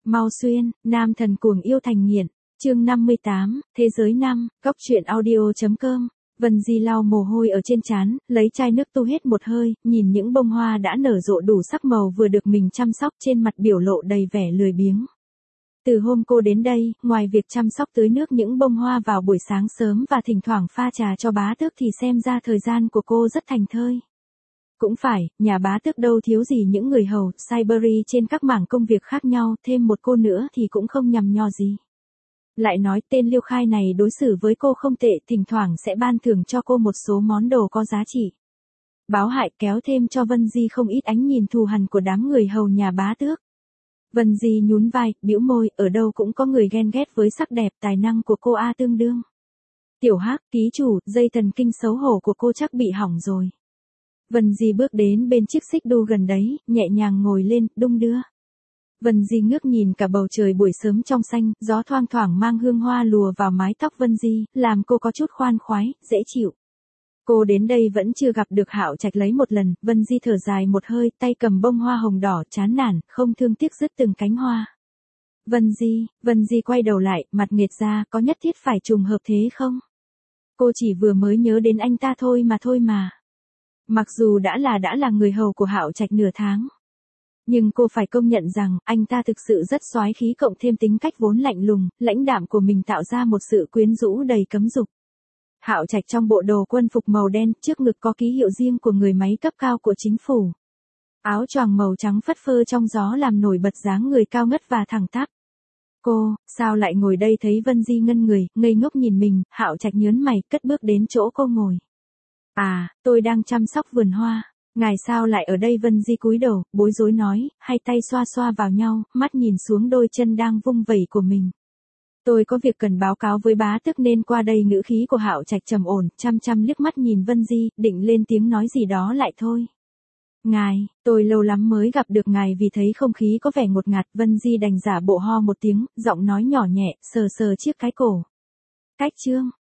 Mau xuyên, nam thần cuồng yêu thành nghiện. Chương 58, Thế giới năm, góc truyện audio.com. Vân Di lau mồ hôi ở trên trán, lấy chai nước tu hết một hơi, nhìn những bông hoa đã nở rộ đủ sắc màu vừa được mình chăm sóc, trên mặt biểu lộ đầy vẻ lười biếng. Từ hôm cô đến đây, ngoài việc chăm sóc tưới nước những bông hoa vào buổi sáng sớm và thỉnh thoảng pha trà cho bá tước thì xem ra thời gian của cô rất thành thơi. Cũng phải, nhà bá tước đâu thiếu gì những người hầu, Siberia trên các mảng công việc khác nhau, thêm một cô nữa thì cũng không nhằm nho gì. Lại nói tên Liêu Khai này đối xử với cô không tệ, thỉnh thoảng sẽ ban thưởng cho cô một số món đồ có giá trị. Báo hại kéo thêm cho Vân Di không ít ánh nhìn thù hằn của đám người hầu nhà bá tước. Vân Di nhún vai, bĩu môi, ở đâu cũng có người ghen ghét với sắc đẹp tài năng của cô a tương đương. Tiểu Hắc, ký chủ, dây thần kinh xấu hổ của cô chắc bị hỏng rồi. Vân Di bước đến bên chiếc xích đu gần đấy, nhẹ nhàng ngồi lên, đung đưa. Vân Di ngước nhìn cả bầu trời buổi sớm trong xanh, gió thoang thoảng mang hương hoa lùa vào mái tóc Vân Di, làm cô có chút khoan khoái, dễ chịu. Cô đến đây vẫn chưa gặp được Hạo Trạch lấy một lần, Vân Di thở dài một hơi, tay cầm bông hoa hồng đỏ, chán nản, không thương tiếc dứt từng cánh hoa. Vân Di quay đầu lại, mặt nghệt ra, có nhất thiết phải trùng hợp thế không? Cô chỉ vừa mới nhớ đến anh ta thôi mà. Mặc dù đã là người hầu của Hạo Trạch nửa tháng. Nhưng cô phải công nhận rằng, anh ta thực sự rất soái khí, cộng thêm tính cách vốn lạnh lùng, lãnh đạm của mình tạo ra một sự quyến rũ đầy cấm dục. Hạo Trạch trong bộ đồ quân phục màu đen, trước ngực có ký hiệu riêng của người máy cấp cao của chính phủ. Áo choàng màu trắng phất phơ trong gió làm nổi bật dáng người cao ngất và thẳng tắp. Cô, sao lại ngồi đây? Thấy Vân Di ngân người, ngây ngốc nhìn mình, Hạo Trạch nhớn mày, cất bước đến chỗ cô ngồi. À, tôi đang chăm sóc vườn hoa. Ngài sao lại ở đây? Vân Di cúi đầu, bối rối nói, hai tay xoa xoa vào nhau, mắt nhìn xuống đôi chân đang vung vẩy của mình. Tôi có việc cần báo cáo với bá tước nên qua đây. Ngữ khí của Hạo Trạch trầm ổn, chăm liếc mắt nhìn Vân Di, định lên tiếng nói gì đó lại thôi. Ngài, tôi lâu lắm mới gặp được ngài, vì thấy không khí có vẻ ngột ngạt, Vân Di đành giả bộ ho một tiếng, giọng nói nhỏ nhẹ, sờ chiếc cái cổ. Cách chương,